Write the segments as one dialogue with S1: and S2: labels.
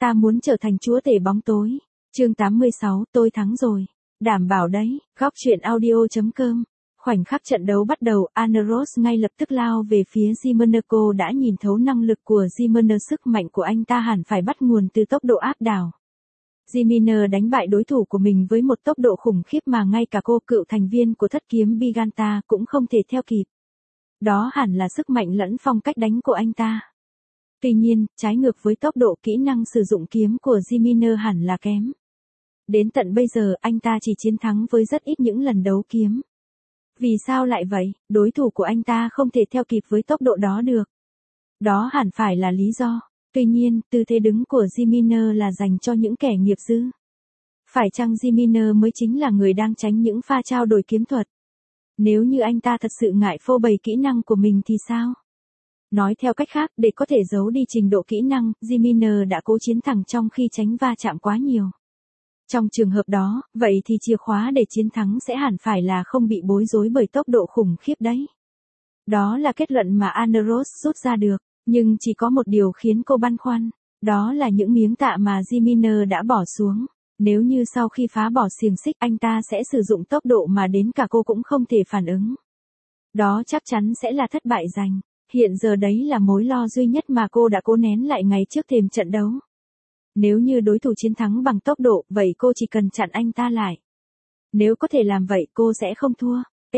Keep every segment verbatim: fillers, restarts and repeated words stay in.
S1: Ta muốn trở thành chúa tể bóng tối. Chương tám mươi sáu, tôi thắng rồi. Đảm bảo đấy. Góc truyện audio chấm com. Khoảnh khắc trận đấu bắt đầu, Aneros ngay lập tức lao về phía Zimmerner. Cô đã nhìn thấu năng lực của Zimmerner, sức mạnh của anh ta hẳn phải bắt nguồn từ tốc độ áp đảo. Zimmerner đánh bại đối thủ của mình với một tốc độ khủng khiếp mà ngay cả cô, cựu thành viên của thất kiếm Biganta, cũng không thể theo kịp. Đó hẳn là sức mạnh lẫn phong cách đánh của anh ta. Tuy nhiên, trái ngược với tốc độ, kỹ năng sử dụng kiếm của Zimmerner hẳn là kém. Đến tận bây giờ anh ta chỉ chiến thắng với rất ít những lần đấu kiếm. Vì sao lại vậy? Đối thủ của anh ta không thể theo kịp với tốc độ đó được. Đó hẳn phải là lý do. Tuy nhiên, tư thế đứng của Zimmerner là dành cho những kẻ nghiệp dư. Phải chăng Zimmerner mới chính là người đang tránh những pha trao đổi kiếm thuật? Nếu như anh ta thật sự ngại phô bày kỹ năng của mình thì sao? Nói theo cách khác, để có thể giấu đi trình độ kỹ năng, Zimmerner đã cố chiến thẳng trong khi tránh va chạm quá nhiều. Trong trường hợp đó, vậy thì chìa khóa để chiến thắng sẽ hẳn phải là không bị bối rối bởi tốc độ khủng khiếp đấy. Đó là kết luận mà Aneros rút ra được, nhưng chỉ có một điều khiến cô băn khoăn, đó là những miếng tạ mà Zimmerner đã bỏ xuống. Nếu như sau khi phá bỏ xiềng xích anh ta sẽ sử dụng tốc độ mà đến cả cô cũng không thể phản ứng. Đó chắc chắn sẽ là thất bại rành. Hiện giờ đấy là mối lo duy nhất mà cô đã cố nén lại ngay trước thềm trận đấu. Nếu như đối thủ chiến thắng bằng tốc độ, vậy cô chỉ cần chặn anh ta lại. Nếu có thể làm vậy, cô sẽ không thua.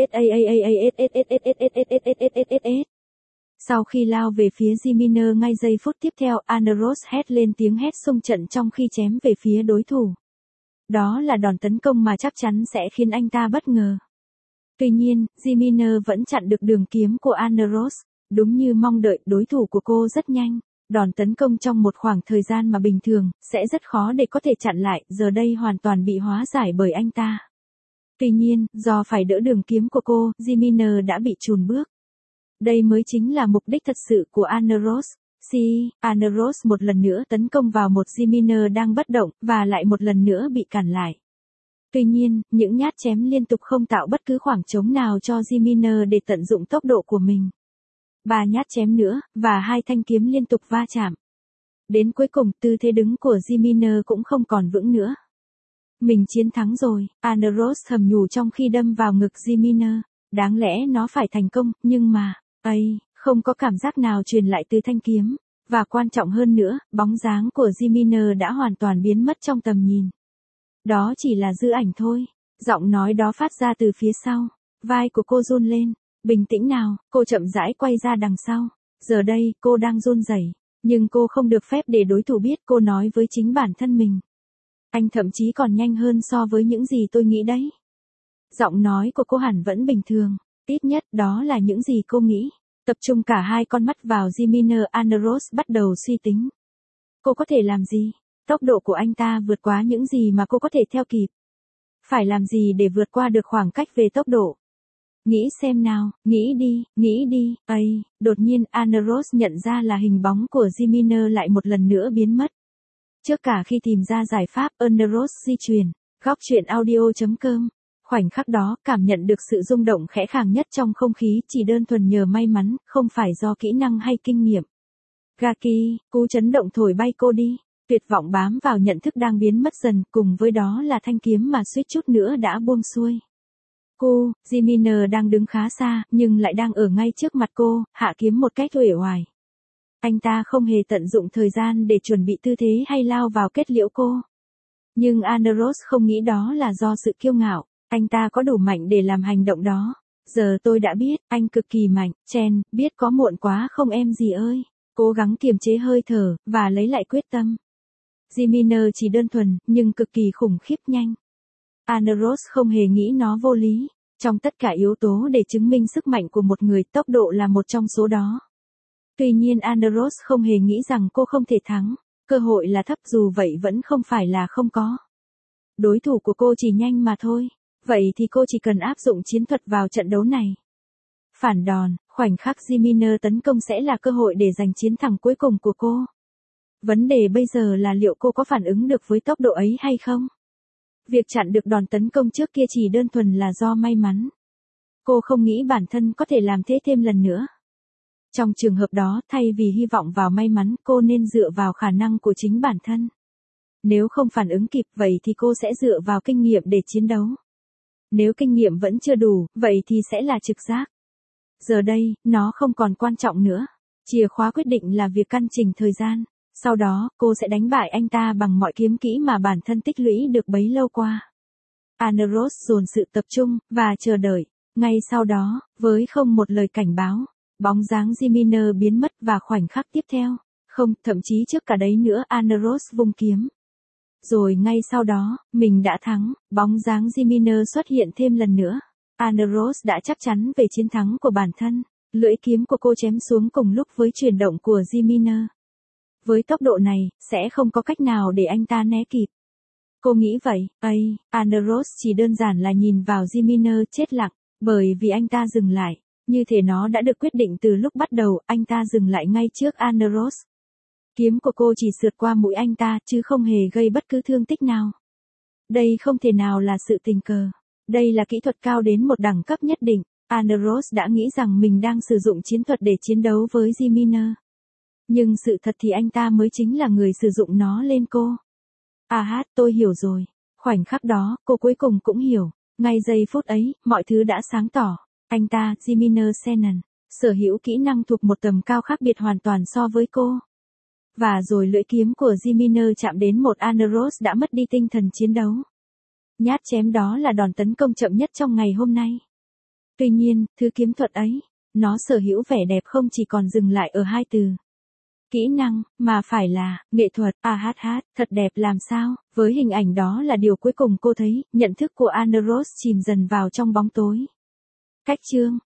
S1: Sau khi lao về phía Zimmerner ngay giây phút tiếp theo, Aneros hét lên tiếng hét xung trận trong khi chém về phía đối thủ. Đó là đòn tấn công mà chắc chắn sẽ khiến anh ta bất ngờ. Tuy nhiên, Zimmerner vẫn chặn được đường kiếm của Aneros. Đúng như mong đợi, đối thủ của cô rất nhanh. Đòn tấn công trong một khoảng thời gian mà bình thường, sẽ rất khó để có thể chặn lại, giờ đây hoàn toàn bị hóa giải bởi anh ta. Tuy nhiên, do phải đỡ đường kiếm của cô, Zimmerner đã bị chùn bước. Đây mới chính là mục đích thật sự của Aneros. Si, Aneros một lần nữa tấn công vào một Zimmerner đang bất động, và lại một lần nữa bị cản lại. Tuy nhiên, những nhát chém liên tục không tạo bất cứ khoảng trống nào cho Zimmerner để tận dụng tốc độ của mình. Ba nhát chém nữa, và hai thanh kiếm liên tục va chạm. Đến cuối cùng, tư thế đứng của Zimmerner cũng không còn vững nữa. Mình chiến thắng rồi, Aneros thầm nhủ trong khi đâm vào ngực Zimmerner. Đáng lẽ nó phải thành công, nhưng mà, ây, không có cảm giác nào truyền lại từ thanh kiếm. Và quan trọng hơn nữa, bóng dáng của Zimmerner đã hoàn toàn biến mất trong tầm nhìn. Đó chỉ là dư ảnh thôi. Giọng nói đó phát ra từ phía sau. Vai của cô run lên. Bình tĩnh nào, cô chậm rãi quay ra đằng sau. Giờ đây, cô đang run rẩy, nhưng cô không được phép để đối thủ biết, cô nói với chính bản thân mình. Anh thậm chí còn nhanh hơn so với những gì tôi nghĩ đấy. Giọng nói của cô hẳn vẫn bình thường, ít nhất đó là những gì cô nghĩ. Tập trung cả hai con mắt vào Zimmerner, Aneros bắt đầu suy tính. Cô có thể làm gì? Tốc độ của anh ta vượt quá những gì mà cô có thể theo kịp. Phải làm gì để vượt qua được khoảng cách về tốc độ? Nghĩ xem nào, nghĩ đi, nghĩ đi, ây, đột nhiên Aneros nhận ra là hình bóng của Zimmerner lại một lần nữa biến mất. Trước cả khi tìm ra giải pháp, Aneros di chuyển. Góc truyện audio chấm com. Khoảnh khắc đó, cảm nhận được sự rung động khẽ khàng nhất trong không khí, chỉ đơn thuần nhờ may mắn, không phải do kỹ năng hay kinh nghiệm. Gaki, cú chấn động thổi bay cô đi. Tuyệt vọng bám vào nhận thức đang biến mất dần, cùng với đó là thanh kiếm mà suýt chút nữa đã buông xuôi. Cô, Zimmerner đang đứng khá xa, nhưng lại đang ở ngay trước mặt cô, hạ kiếm một cách uể oải. Anh ta không hề tận dụng thời gian để chuẩn bị tư thế hay lao vào kết liễu cô. Nhưng Aneros không nghĩ đó là do sự kiêu ngạo, anh ta có đủ mạnh để làm hành động đó. Giờ tôi đã biết, anh cực kỳ mạnh, Chen, biết có muộn quá không em gì ơi. Cố gắng kiềm chế hơi thở, và lấy lại quyết tâm. Zimmerner chỉ đơn thuần, nhưng cực kỳ khủng khiếp nhanh. Aneros không hề nghĩ nó vô lý. Trong tất cả yếu tố để chứng minh sức mạnh của một người, tốc độ là một trong số đó. Tuy nhiên Aneros không hề nghĩ rằng cô không thể thắng. Cơ hội là thấp, dù vậy vẫn không phải là không có. Đối thủ của cô chỉ nhanh mà thôi. Vậy thì cô chỉ cần áp dụng chiến thuật vào trận đấu này. Phản đòn, khoảnh khắc Zimmerner tấn công sẽ là cơ hội để giành chiến thắng cuối cùng của cô. Vấn đề bây giờ là liệu cô có phản ứng được với tốc độ ấy hay không? Việc chặn được đòn tấn công trước kia chỉ đơn thuần là do may mắn. Cô không nghĩ bản thân có thể làm thế thêm lần nữa. Trong trường hợp đó, thay vì hy vọng vào may mắn, cô nên dựa vào khả năng của chính bản thân. Nếu không phản ứng kịp vậy thì cô sẽ dựa vào kinh nghiệm để chiến đấu. Nếu kinh nghiệm vẫn chưa đủ, vậy thì sẽ là trực giác. Giờ đây, nó không còn quan trọng nữa. Chìa khóa quyết định là việc căn chỉnh thời gian. Sau đó, cô sẽ đánh bại anh ta bằng mọi kiếm kỹ mà bản thân tích lũy được bấy lâu qua. Anna Rose dồn sự tập trung, và chờ đợi. Ngay sau đó, với không một lời cảnh báo, bóng dáng Jiminer biến mất và khoảnh khắc tiếp theo. Không, thậm chí trước cả đấy nữa Anna Rose vung kiếm. Rồi ngay sau đó, mình đã thắng, bóng dáng Jiminer xuất hiện thêm lần nữa. Anna Rose đã chắc chắn về chiến thắng của bản thân. Lưỡi kiếm của cô chém xuống cùng lúc với chuyển động của Jiminer. Với tốc độ này, sẽ không có cách nào để anh ta né kịp. Cô nghĩ vậy, ây, Anna Rose chỉ đơn giản là nhìn vào Jiminer chết lặng, bởi vì anh ta dừng lại. Như thể nó đã được quyết định từ lúc bắt đầu, anh ta dừng lại ngay trước Anna Rose. Kiếm của cô chỉ sượt qua mũi anh ta, chứ không hề gây bất cứ thương tích nào. Đây không thể nào là sự tình cờ. Đây là kỹ thuật cao đến một đẳng cấp nhất định. Anna Rose đã nghĩ rằng mình đang sử dụng chiến thuật để chiến đấu với Jiminer. Nhưng sự thật thì anh ta mới chính là người sử dụng nó lên cô. À hát, tôi hiểu rồi. Khoảnh khắc đó, cô cuối cùng cũng hiểu. Ngay giây phút ấy, mọi thứ đã sáng tỏ. Anh ta, Jiminer Shannon, sở hữu kỹ năng thuộc một tầm cao khác biệt hoàn toàn so với cô. Và rồi lưỡi kiếm của Jiminer chạm đến một Anna Rose đã mất đi tinh thần chiến đấu. Nhát chém đó là đòn tấn công chậm nhất trong ngày hôm nay. Tuy nhiên, thứ kiếm thuật ấy, nó sở hữu vẻ đẹp không chỉ còn dừng lại ở hai từ. Kỹ năng, mà phải là, nghệ thuật, à hát hát, thật đẹp làm sao, với hình ảnh đó là điều cuối cùng cô thấy, nhận thức của Anna Rose chìm dần vào trong bóng tối. Cách chương